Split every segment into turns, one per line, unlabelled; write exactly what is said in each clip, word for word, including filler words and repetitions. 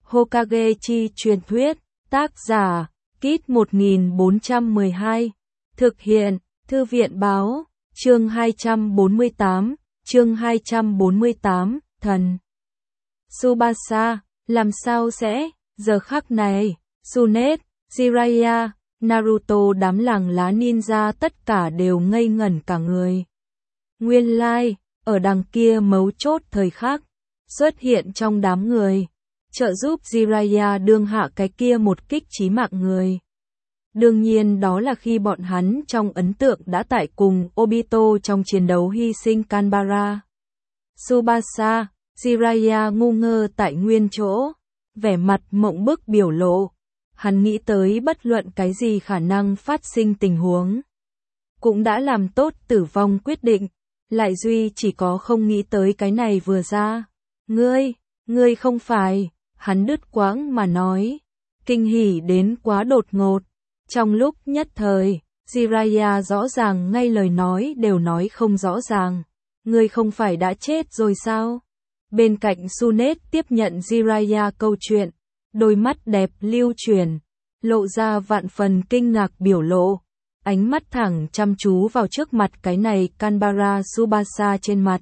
Hokage chi truyền thuyết, tác giả, Kit một nghìn bốn trăm mười hai, thực hiện, Thư viện báo, chương hai trăm bốn mươi tám, chương hai trăm bốn mươi tám, thần. Tsubasa, làm sao sẽ, giờ khắc này, Tsunade, Jiraiya, Naruto đám làng lá ninja tất cả đều ngây ngẩn cả người. Nguyên lai, ở đằng kia mấu chốt thời khắc, xuất hiện trong đám người, trợ giúp Jiraiya đương hạ cái kia một kích chí mạng người. Đương nhiên đó là khi bọn hắn trong ấn tượng đã tại cùng Obito trong chiến đấu hy sinh Kanbara. Tsubasa, Jiraiya ngu ngơ tại nguyên chỗ, vẻ mặt mộng bức biểu lộ. Hắn nghĩ tới bất luận cái gì khả năng phát sinh tình huống. Cũng đã làm tốt tử vong quyết định, lại duy chỉ có không nghĩ tới cái này vừa ra. Ngươi, ngươi không phải, hắn đứt quãng mà nói. Kinh hỉ đến quá đột ngột. Trong lúc nhất thời, Jiraiya rõ ràng ngay lời nói đều nói không rõ ràng. Ngươi không phải đã chết rồi sao? Bên cạnh Tsunade tiếp nhận Jiraiya câu chuyện, đôi mắt đẹp lưu chuyển, lộ ra vạn phần kinh ngạc biểu lộ, ánh mắt thẳng chăm chú vào trước mặt cái này Kanbara Tsubasa trên mặt.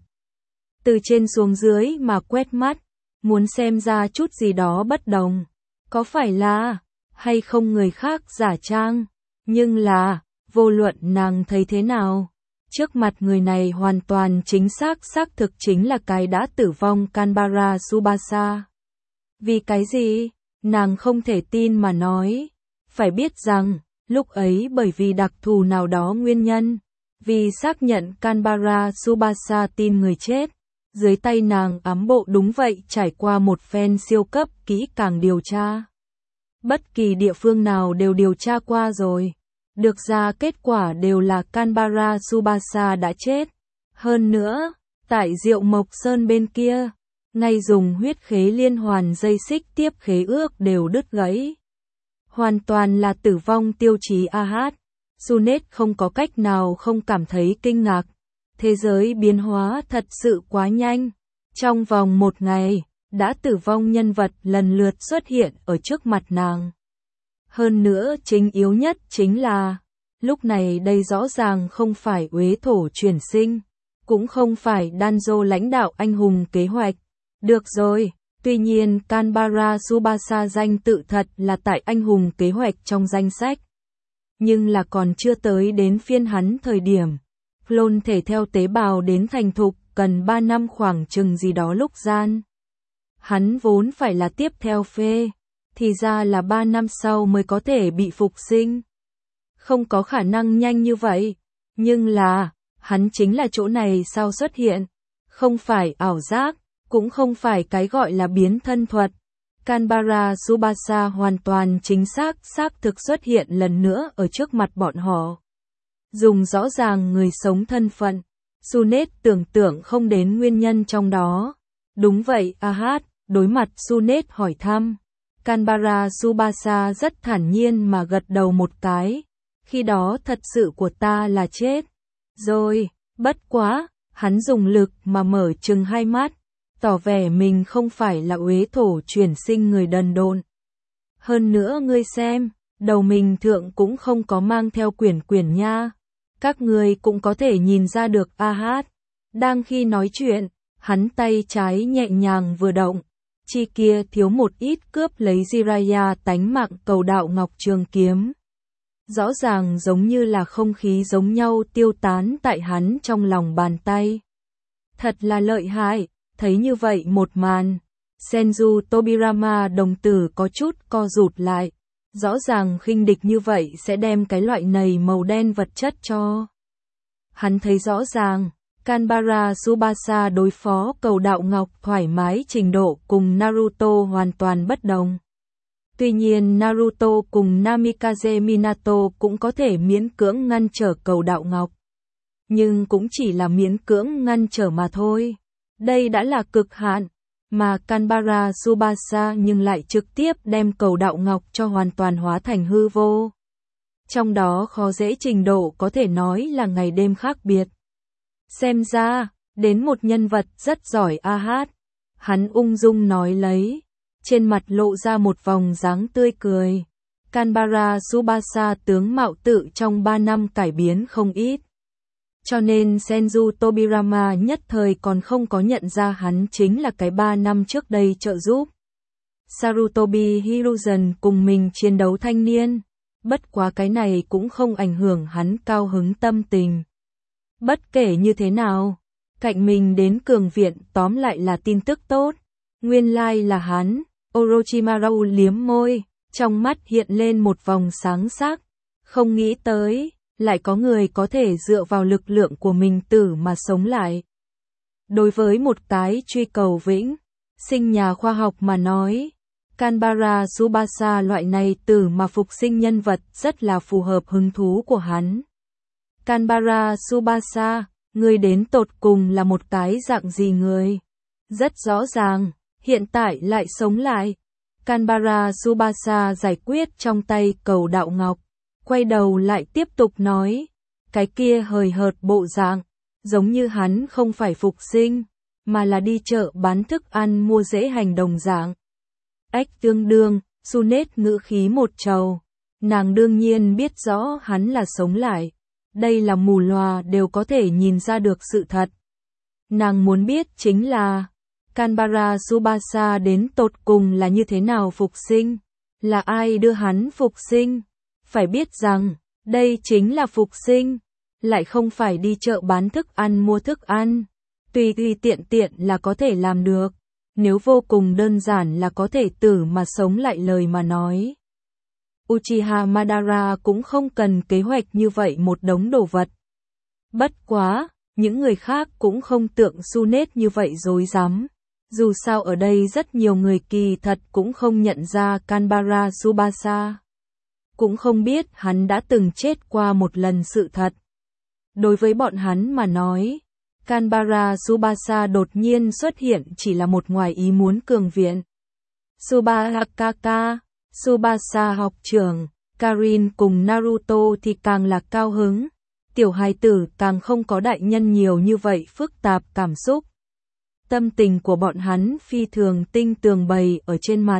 Từ trên xuống dưới mà quét mắt, muốn xem ra chút gì đó bất đồng. Có phải là, hay không người khác giả trang, nhưng là, vô luận nàng thấy thế nào, trước mặt người này hoàn toàn chính xác xác thực chính là cái đã tử vong Kanbara Tsubasa. Vì cái gì? Nàng không thể tin mà nói. Phải biết rằng, lúc ấy bởi vì đặc thù nào đó nguyên nhân, vì xác nhận Kanbara Tsubasa tin người chết, dưới tay nàng ám bộ đúng vậy trải qua một phen siêu cấp kỹ càng điều tra. Bất kỳ địa phương nào đều điều tra qua rồi. Được ra kết quả đều là Kanbara Tsubasa đã chết. Hơn nữa, tại Diệu Mộc Sơn bên kia, ngay dùng huyết khế liên hoàn dây xích tiếp khế ước đều đứt gãy. Hoàn toàn là tử vong tiêu chí a hát. Tsunade không có cách nào không cảm thấy kinh ngạc. Thế giới biến hóa thật sự quá nhanh. Trong vòng một ngày, đã tử vong nhân vật lần lượt xuất hiện ở trước mặt nàng. Hơn nữa chính yếu nhất chính là, lúc này đây rõ ràng không phải uế thổ chuyển sinh, cũng không phải Danzo lãnh đạo anh hùng kế hoạch. Được rồi, tuy nhiên Kanbara Tsubasa danh tự thật là tại anh hùng kế hoạch trong danh sách. Nhưng là còn chưa tới đến phiên hắn thời điểm. Clone thể theo tế bào đến thành thục cần ba năm khoảng chừng gì đó lúc gian. Hắn vốn phải là tiếp theo phê, thì ra là ba năm sau mới có thể bị phục sinh. Không có khả năng nhanh như vậy, nhưng là, hắn chính là chỗ này sao xuất hiện, không phải ảo giác, cũng không phải cái gọi là biến thân thuật. Kanbara Tsubasa hoàn toàn chính xác xác thực xuất hiện lần nữa ở trước mặt bọn họ. Dùng rõ ràng người sống thân phận, Tsunade tưởng tượng không đến nguyên nhân trong đó. Đúng vậy a hát, đối mặt Tsunade hỏi thăm. Kanbara Tsubasa rất thản nhiên mà gật đầu một cái. Khi đó thật sự của ta là chết. Rồi, bất quá, hắn dùng lực mà mở trừng hai mắt, tỏ vẻ mình không phải là uế thổ chuyển sinh người đần độn. Hơn nữa ngươi xem, đầu mình thượng cũng không có mang theo quyển quyển nha. Các ngươi cũng có thể nhìn ra được a hát. Đang khi nói chuyện, hắn tay trái nhẹ nhàng vừa động. Chi kia thiếu một ít cướp lấy Jiraiya tánh mạng cầu đạo ngọc trường kiếm. Rõ ràng giống như là không khí giống nhau tiêu tán tại hắn trong lòng bàn tay. Thật là lợi hại, thấy như vậy một màn. Senju Tobirama đồng tử có chút co rụt lại. Rõ ràng khinh địch như vậy sẽ đem cái loại này màu đen vật chất cho. Hắn thấy rõ ràng, Kanbara Tsubasa đối phó cầu đạo ngọc thoải mái trình độ cùng Naruto hoàn toàn bất đồng. Tuy nhiên Naruto cùng Namikaze Minato cũng có thể miễn cưỡng ngăn trở cầu đạo ngọc. Nhưng cũng chỉ là miễn cưỡng ngăn trở mà thôi. Đây đã là cực hạn. Mà Kanbara Tsubasa nhưng lại trực tiếp đem cầu đạo ngọc cho hoàn toàn hóa thành hư vô. Trong đó khó dễ trình độ có thể nói là ngày đêm khác biệt. Xem ra, đến một nhân vật rất giỏi a hát. Hắn ung dung nói lấy. trên mặt lộ ra một vòng dáng tươi cười. Kanbara Tsubasa tướng mạo tự trong ba năm cải biến không ít. Cho nên Senju Tobirama nhất thời còn không có nhận ra hắn chính là cái ba năm trước đây trợ giúp Sarutobi Hiruzen cùng mình chiến đấu thanh niên. Bất quá cái này cũng không ảnh hưởng hắn cao hứng tâm tình. Bất kể như thế nào, cạnh mình đến cường viện tóm lại là tin tức tốt. Nguyên lai là hắn. Orochimaru liếm môi, trong mắt hiện lên một vòng sáng sắc. Không nghĩ tới, lại có người có thể dựa vào lực lượng của mình tử mà sống lại. Đối với một cái truy cầu vĩnh sinh nhà khoa học mà nói, Kanbara Tsubasa loại này tử mà phục sinh nhân vật rất là phù hợp hứng thú của hắn. Kanbara Tsubasa, người đến tột cùng là một cái dạng gì người? Rất rõ ràng, hiện tại lại sống lại. Kanbara Tsubasa giải quyết trong tay cầu đạo ngọc, quay đầu lại tiếp tục nói, cái kia hời hợt bộ dạng, giống như hắn không phải phục sinh, mà là đi chợ bán thức ăn mua dễ hành đồng dạng. Ách tương đương, Sunet ngữ khí một trầu, nàng đương nhiên biết rõ hắn là sống lại, đây là mù lòa đều có thể nhìn ra được sự thật. Nàng muốn biết chính là, Kanbara Tsubasa đến tột cùng là như thế nào phục sinh, là ai đưa hắn phục sinh. Phải biết rằng, đây chính là phục sinh, lại không phải đi chợ bán thức ăn mua thức ăn, tùy tùy tiện tiện là có thể làm được, nếu vô cùng đơn giản là có thể tử mà sống lại lời mà nói. Uchiha Madara cũng không cần kế hoạch như vậy một đống đồ vật. Bất quá, những người khác cũng không tượng Sunet như vậy dối rắm. Dù sao ở đây rất nhiều người kỳ thật cũng không nhận ra Kanbara Tsubasa. Cũng không biết hắn đã từng chết qua một lần sự thật. Đối với bọn hắn mà nói, Kanbara Tsubasa đột nhiên xuất hiện chỉ là một ngoài ý muốn cường viện. Tsubakaka, Tsubasa học trưởng, Karin cùng Naruto thì càng là cao hứng. Tiểu hài tử càng không có đại nhân nhiều như vậy phức tạp cảm xúc. Tâm tình của bọn hắn phi thường tinh tường bày ở trên mặt.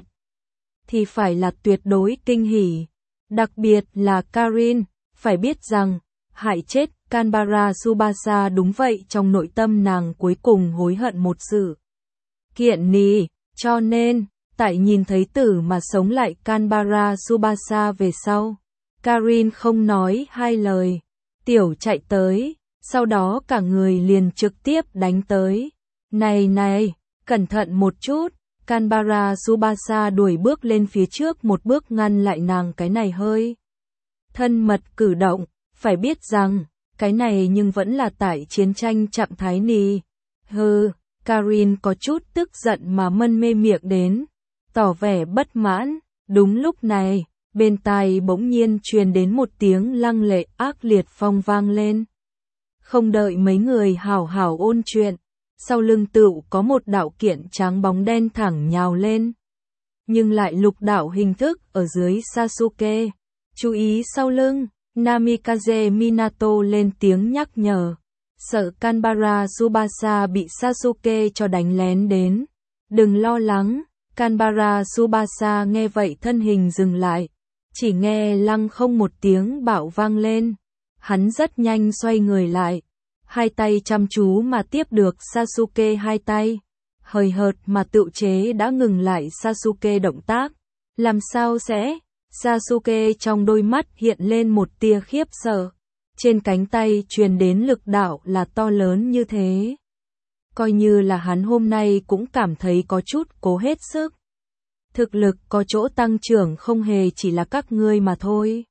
Thì phải là tuyệt đối kinh hỉ. Đặc biệt là Karin, phải biết rằng, hại chết Kanbara Tsubasa đúng vậy trong nội tâm nàng cuối cùng hối hận một sự kiện nì, cho nên, tại nhìn thấy tử mà sống lại Kanbara Tsubasa về sau, Karin không nói hai lời, tiểu chạy tới, sau đó cả người liền trực tiếp đánh tới. Này này, cẩn thận một chút. Kanbara Tsubasa đuổi bước lên phía trước một bước ngăn lại nàng cái này hơi thân mật cử động, phải biết rằng, cái này nhưng vẫn là tại chiến tranh trạng thái nì. Hừ, Karin có chút tức giận mà mân mê miệng đến, tỏ vẻ bất mãn. Đúng lúc này, bên tai bỗng nhiên truyền đến một tiếng lăng lệ ác liệt phong vang lên. Không đợi mấy người hảo hảo ôn chuyện, sau lưng tựu có một đạo kiện trắng bóng đen thẳng nhào lên. Nhưng lại lục đạo hình thức ở dưới Sasuke. Chú ý sau lưng, Namikaze Minato lên tiếng nhắc nhở. Sợ Kanbara Tsubasa bị Sasuke cho đánh lén đến. Đừng lo lắng, Kanbara Tsubasa nghe vậy thân hình dừng lại. Chỉ nghe lăng không một tiếng bạo vang lên. Hắn rất nhanh xoay người lại. Hai tay chăm chú mà tiếp được Sasuke hai tay. Hời hợt mà tự chế đã ngừng lại Sasuke động tác. Làm sao sẽ? Sasuke trong đôi mắt hiện lên một tia khiếp sợ. Trên cánh tay truyền đến lực đạo là to lớn như thế. Coi như là hắn hôm nay cũng cảm thấy có chút cố hết sức. Thực lực có chỗ tăng trưởng không hề chỉ là các ngươi mà thôi.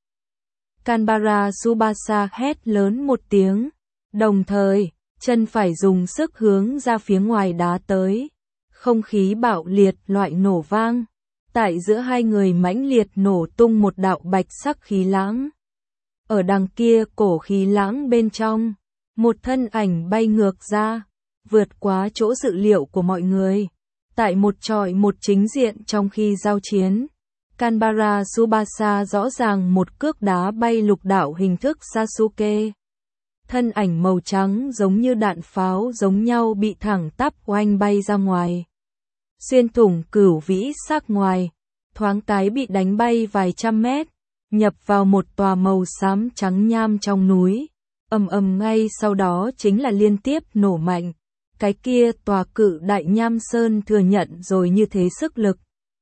Kanbara Tsubasa hét lớn một tiếng. Đồng thời, chân phải dùng sức hướng ra phía ngoài đá tới. Không khí bạo liệt loại nổ vang. Tại giữa hai người mãnh liệt nổ tung một đạo bạch sắc khí lãng. Ở đằng kia cổ khí lãng bên trong, một thân ảnh bay ngược ra, vượt quá chỗ dự liệu của mọi người. Tại một trọi một chính diện trong khi giao chiến, Kanbara Tsubasa rõ ràng một cước đá bay lục đạo hình thức Sasuke. Thân ảnh màu trắng giống như đạn pháo giống nhau bị thẳng tắp oanh bay ra ngoài. xuyên thủng cửu vĩ sắc ngoài, thoáng cái bị đánh bay vài trăm mét, nhập vào một tòa màu xám trắng nham trong núi. Ầm ầm, ngay sau đó chính là liên tiếp nổ mạnh. Cái kia tòa cự đại nham sơn thừa nhận rồi như thế sức lực.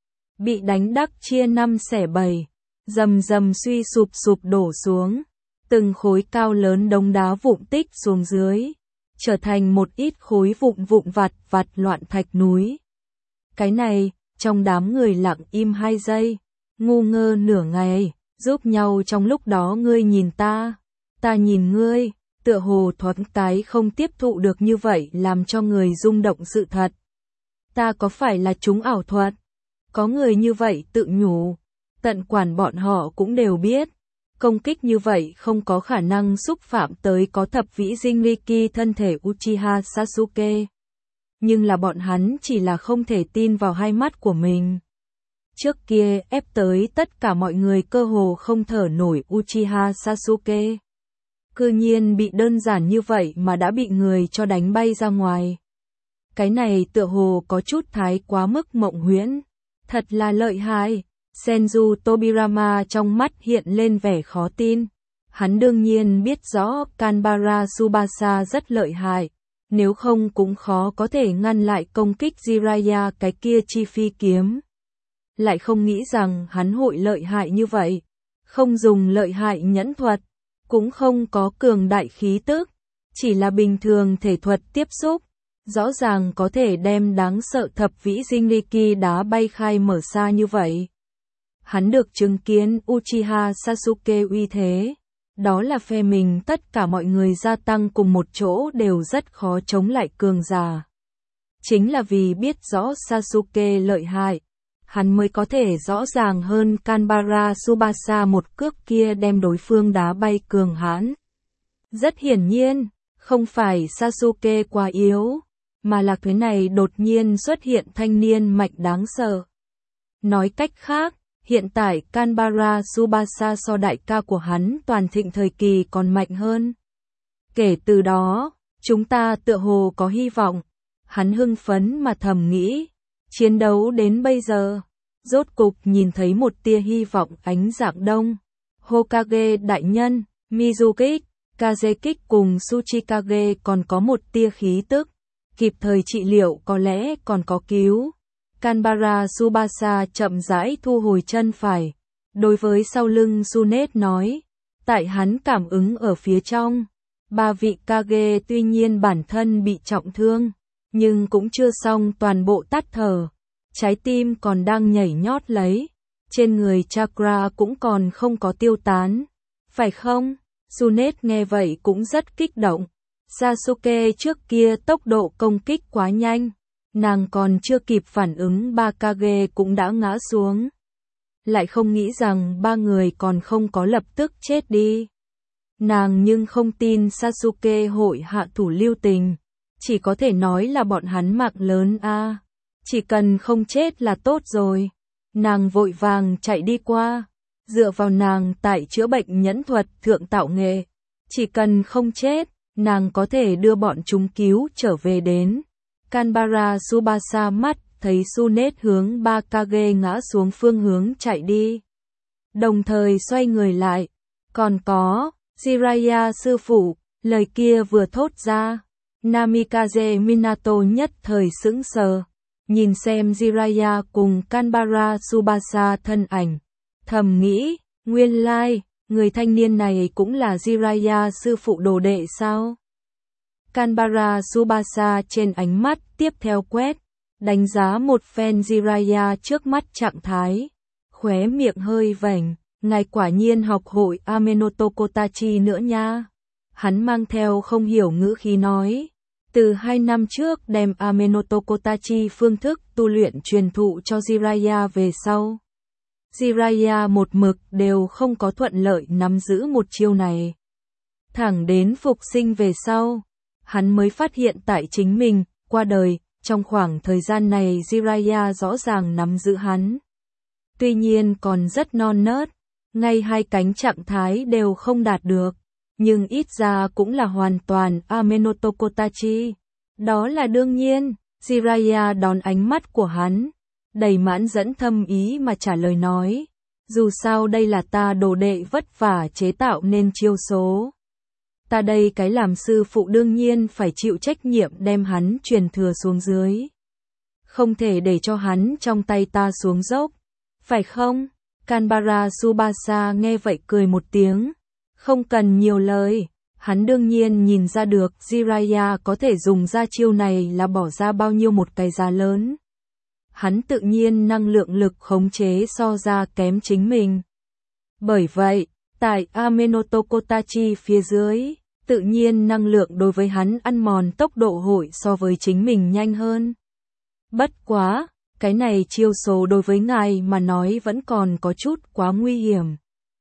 Bị đánh đắc chia năm xẻ bảy, rầm rầm suy sụp sụp đổ xuống. Từng khối cao lớn đống đá vụn tích xuống dưới, trở thành một ít khối vụn vụn vặt vặt loạn thạch núi. Cái này, trong đám người lặng im hai giây, ngu ngơ nửa ngày, giúp nhau trong lúc đó ngươi nhìn ta, ta nhìn ngươi, tựa hồ thoáng cái không tiếp thụ được như vậy làm cho người rung động sự thật. Ta có phải là chúng ảo thuật? Có người như vậy tự nhủ, tận quản bọn họ cũng đều biết. Công kích như vậy không có khả năng xúc phạm tới có thập vĩ Jinriki thân thể Uchiha Sasuke. Nhưng là bọn hắn chỉ là không thể tin vào hai mắt của mình. Trước kia ép tới tất cả mọi người cơ hồ không thở nổi Uchiha Sasuke. Cư nhiên bị đơn giản như vậy mà đã bị người cho đánh bay ra ngoài. Cái này tựa hồ có chút thái quá mức mộng huyễn. Thật là lợi hại. Senju Tobirama trong mắt hiện lên vẻ khó tin. Hắn đương nhiên biết rõ Kanbara Tsubasa rất lợi hại. Nếu không cũng khó có thể ngăn lại công kích Jiraiya cái kia chi phi kiếm. Lại không nghĩ rằng hắn hội lợi hại như vậy. Không dùng lợi hại nhẫn thuật. Cũng không có cường đại khí tức. Chỉ là bình thường thể thuật tiếp xúc. Rõ ràng có thể đem đáng sợ thập vĩ Jinriki đá bay khai mở xa như vậy. Hắn được chứng kiến Uchiha Sasuke uy thế. Đó là phe mình tất cả mọi người gia tăng cùng một chỗ đều rất khó chống lại cường giả. Chính là vì biết rõ Sasuke lợi hại, hắn mới có thể rõ ràng hơn Kanbara Tsubasa một cước kia đem đối phương đá bay cường hãn. Rất hiển nhiên, không phải Sasuke quá yếu, mà là cái này đột nhiên xuất hiện thanh niên mạnh đáng sợ. Nói cách khác, hiện tại Kanbara Tsubasa so đại ca của hắn toàn thịnh thời kỳ còn mạnh hơn. Kể từ đó, chúng ta tựa hồ có hy vọng. Hắn hưng phấn mà thầm nghĩ. Chiến đấu đến bây giờ, rốt cục nhìn thấy một tia hy vọng ánh dạng đông. Hokage đại nhân, Mizukage, Kazekage cùng Tsuchikage còn có một tia khí tức. Kịp thời trị liệu có lẽ còn có cứu. Kanbara Tsubasa chậm rãi thu hồi chân phải. Đối với sau lưng Tsunade nói. Tại hắn cảm ứng ở phía trong. Ba vị Kage tuy nhiên bản thân bị trọng thương. Nhưng cũng chưa xong toàn bộ tắt thở. Trái tim còn đang nhảy nhót lấy. Trên người chakra cũng còn không có tiêu tán. Phải không? Tsunade nghe vậy cũng rất kích động. Sasuke trước kia tốc độ công kích quá nhanh. Nàng còn chưa kịp phản ứng ba Kage cũng đã ngã xuống. Lại không nghĩ rằng ba người còn không có lập tức chết đi. Nàng nhưng không tin Sasuke hội hạ thủ lưu tình. Chỉ có thể nói là bọn hắn mạng lớn a. À. Chỉ cần không chết là tốt rồi. Nàng vội vàng chạy đi qua. Dựa vào nàng tại chữa bệnh nhẫn thuật thượng tạo nghệ. Chỉ cần không chết, nàng có thể đưa bọn chúng cứu trở về đến. Kanbara Tsubasa mắt thấy Tsunade hướng ba Kage ngã xuống phương hướng chạy đi. Đồng thời xoay người lại. Còn có, Jiraiya sư phụ, lời kia vừa thốt ra. Namikaze Minato nhất thời sững sờ. Nhìn xem Jiraiya cùng Kanbara Tsubasa thân ảnh. Thầm nghĩ, nguyên lai, người thanh niên này cũng là Jiraiya sư phụ đồ đệ sao? Kanbara Tsubasa trên ánh mắt tiếp theo quét, đánh giá một phen Jiraiya trước mắt trạng thái. Khóe miệng hơi vểnh, ngài quả nhiên học hội Amenoto Kotachi nữa nha. Hắn mang theo không hiểu ngữ khí nói. Từ hai năm trước đem Amenoto Kotachi phương thức tu luyện truyền thụ cho Jiraiya về sau. Jiraiya một mực đều không có thuận lợi nắm giữ một chiêu này. Thẳng đến phục sinh về sau, hắn mới phát hiện tại chính mình, qua đời, trong khoảng thời gian này Jiraiya rõ ràng nắm giữ hắn. Tuy nhiên còn rất non nớt, ngay hai cánh trạng thái đều không đạt được, nhưng ít ra cũng là hoàn toàn Amenoto Kotachi. Đó là đương nhiên, Jiraiya đón ánh mắt của hắn, đầy mãn dẫn thâm ý mà trả lời nói, dù sao đây là ta đồ đệ vất vả chế tạo nên chiêu số. Ta đây cái làm sư phụ đương nhiên phải chịu trách nhiệm đem hắn truyền thừa xuống dưới. Không thể để cho hắn trong tay ta xuống dốc, phải không? Kanbara Tsubasa nghe vậy cười một tiếng, không cần nhiều lời, hắn đương nhiên nhìn ra được Jiraiya có thể dùng ra chiêu này là bỏ ra bao nhiêu một cái giá lớn. Hắn tự nhiên năng lượng lực khống chế so ra kém chính mình. Bởi vậy, tại Amenoto Kotachi phía dưới, tự nhiên năng lượng đối với hắn ăn mòn tốc độ hội so với chính mình nhanh hơn. Bất quá, cái này chiêu số đối với ngài mà nói vẫn còn có chút quá nguy hiểm.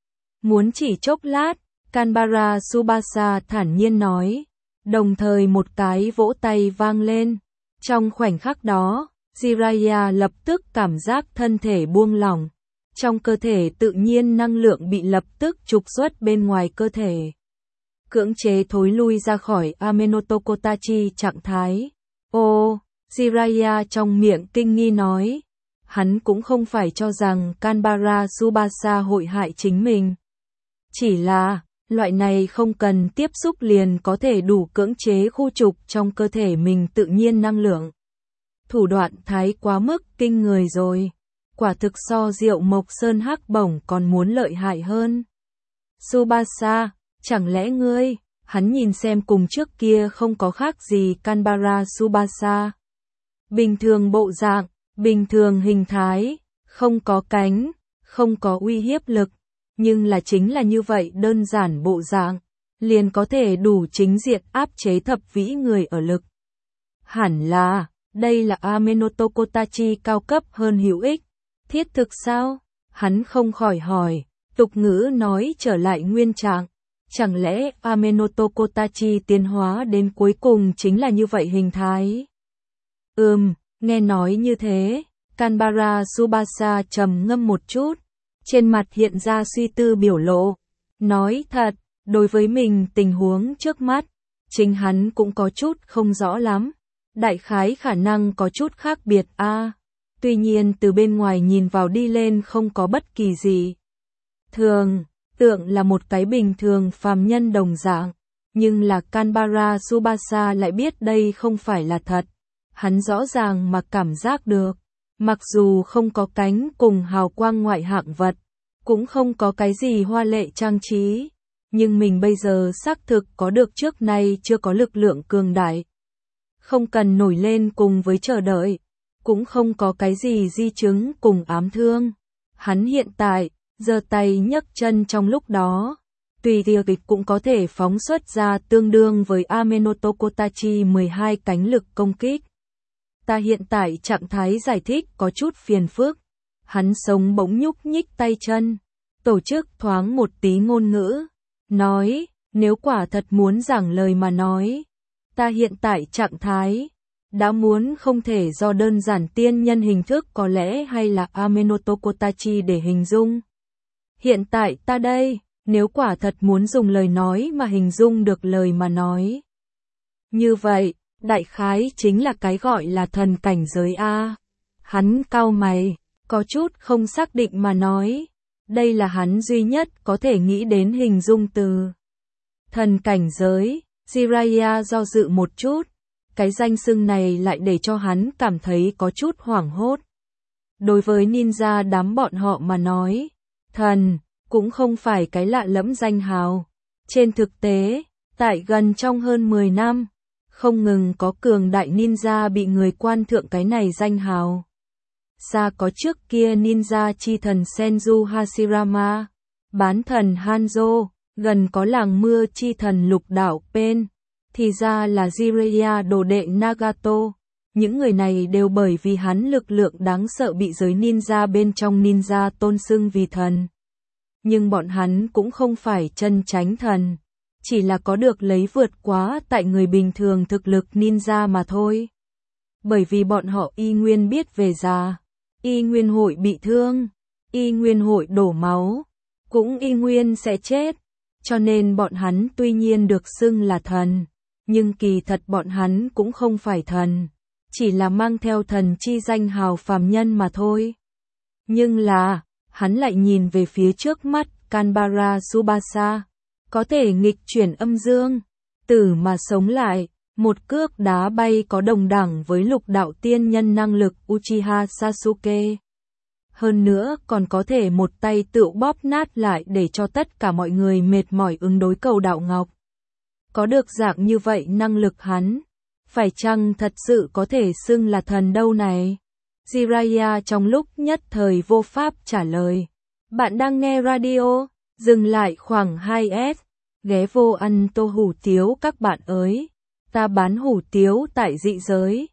Muốn chỉ chốc lát, Kanbara Tsubasa thản nhiên nói, đồng thời một cái vỗ tay vang lên. Trong khoảnh khắc đó, Jiraiya lập tức cảm giác thân thể buông lỏng. Trong cơ thể tự nhiên năng lượng bị lập tức trục xuất bên ngoài cơ thể. Cưỡng chế thối lui ra khỏi Amenoto Kotachi trạng thái. Ô, Jiraiya trong miệng kinh nghi nói. Hắn cũng không phải cho rằng Kanbara Tsubasa hội hại chính mình. Chỉ là, loại này không cần tiếp xúc liền có thể đủ cưỡng chế khu trục trong cơ thể mình tự nhiên năng lượng. Thủ đoạn thái quá mức kinh người rồi. Quả thực so Diệu Mộc Sơn Hắc Bổng còn muốn lợi hại hơn. Tsubasa, chẳng lẽ ngươi, hắn nhìn xem cùng trước kia không có khác gì Kanbara Tsubasa. Bình thường bộ dạng, bình thường hình thái, không có cánh, không có uy hiếp lực, nhưng là chính là như vậy đơn giản bộ dạng, liền có thể đủ chính diện áp chế thập vĩ người ở lực. Hẳn là, đây là Amenoto Kotachi cao cấp hơn hữu ích. Thiết thực sao? Hắn không khỏi hỏi, tục ngữ nói trở lại nguyên trạng. Chẳng lẽ Amenoto Kotachi tiến hóa đến cuối cùng chính là như vậy hình thái? Ừm, nghe nói như thế, Kanbara Tsubasa trầm ngâm một chút, trên mặt hiện ra suy tư biểu lộ. Nói thật, đối với mình tình huống trước mắt, chính hắn cũng có chút không rõ lắm. Đại khái khả năng có chút khác biệt a. À, tuy nhiên từ bên ngoài nhìn vào đi lên không có bất kỳ gì. Thường, tượng là một cái bình thường phàm nhân đồng dạng, nhưng là Kanbara Tsubasa lại biết đây không phải là thật. Hắn rõ ràng mà cảm giác được, mặc dù không có cánh cùng hào quang ngoại hạng vật, cũng không có cái gì hoa lệ trang trí, nhưng mình bây giờ xác thực có được trước nay chưa có lực lượng cường đại. Không cần nổi lên cùng với chờ đợi, cũng không có cái gì di chứng cùng ám thương. Hắn hiện tại, giơ tay nhấc chân trong lúc đó, tùy tiệc kịch cũng có thể phóng xuất ra tương đương với Amenoto Kotachi mười hai cánh lực công kích. Ta hiện tại trạng thái giải thích có chút phiền phức. Hắn sống bỗng nhúc nhích tay chân, tổ chức thoáng một tí ngôn ngữ, nói, nếu quả thật muốn giảng lời mà nói, ta hiện tại trạng thái, đã muốn không thể do đơn giản tiên nhân hình thức có lẽ hay là Amenoto Kotachi để hình dung. Hiện tại ta đây, nếu quả thật muốn dùng lời nói mà hình dung được lời mà nói. Như vậy, đại khái chính là cái gọi là thần cảnh giới A. Hắn cau mày, có chút không xác định mà nói. Đây là hắn duy nhất có thể nghĩ đến hình dung từ. Thần cảnh giới, Jiraiya do dự một chút. Cái danh xưng này lại để cho hắn cảm thấy có chút hoảng hốt. Đối với ninja đám bọn họ mà nói, thần, cũng không phải cái lạ lẫm danh hào. Trên thực tế, tại gần trong hơn mười năm, không ngừng có cường đại ninja bị người quan thượng cái này danh hào. Xa có trước kia ninja chi thần Senju Hashirama, bán thần Hanzo, gần có làng mưa chi thần lục đảo Pen, thì ra là Jiraiya đồ đệ Nagato. Những người này đều bởi vì hắn lực lượng đáng sợ bị giới ninja bên trong ninja tôn xưng vì thần. Nhưng bọn hắn cũng không phải chân chánh thần, chỉ là có được lấy vượt quá tại người bình thường thực lực ninja mà thôi. Bởi vì bọn họ y nguyên biết về già, y nguyên hội bị thương, y nguyên hội đổ máu, cũng y nguyên sẽ chết, cho nên bọn hắn tuy nhiên được xưng là thần, nhưng kỳ thật bọn hắn cũng không phải thần. chỉ là mang theo thần chi danh hào phàm nhân mà thôi. Nhưng là, hắn lại nhìn về phía trước mắt, Canberra Tsubasa, có thể nghịch chuyển âm dương, tử mà sống lại, một cước đá bay có đồng đẳng với lục đạo tiên nhân năng lực Uchiha Sasuke. Hơn nữa còn có thể một tay tự bóp nát lại để cho tất cả mọi người mệt mỏi ứng đối cầu đạo ngọc. Có được dạng như vậy năng lực hắn, phải chăng thật sự có thể xưng là thần đâu này? Jiraiya trong lúc nhất thời vô pháp trả lời. Bạn đang nghe radio, dừng lại khoảng hai S, ghé vô ăn tô hủ tiếu các bạn ơi. Ta bán hủ tiếu tại dị giới.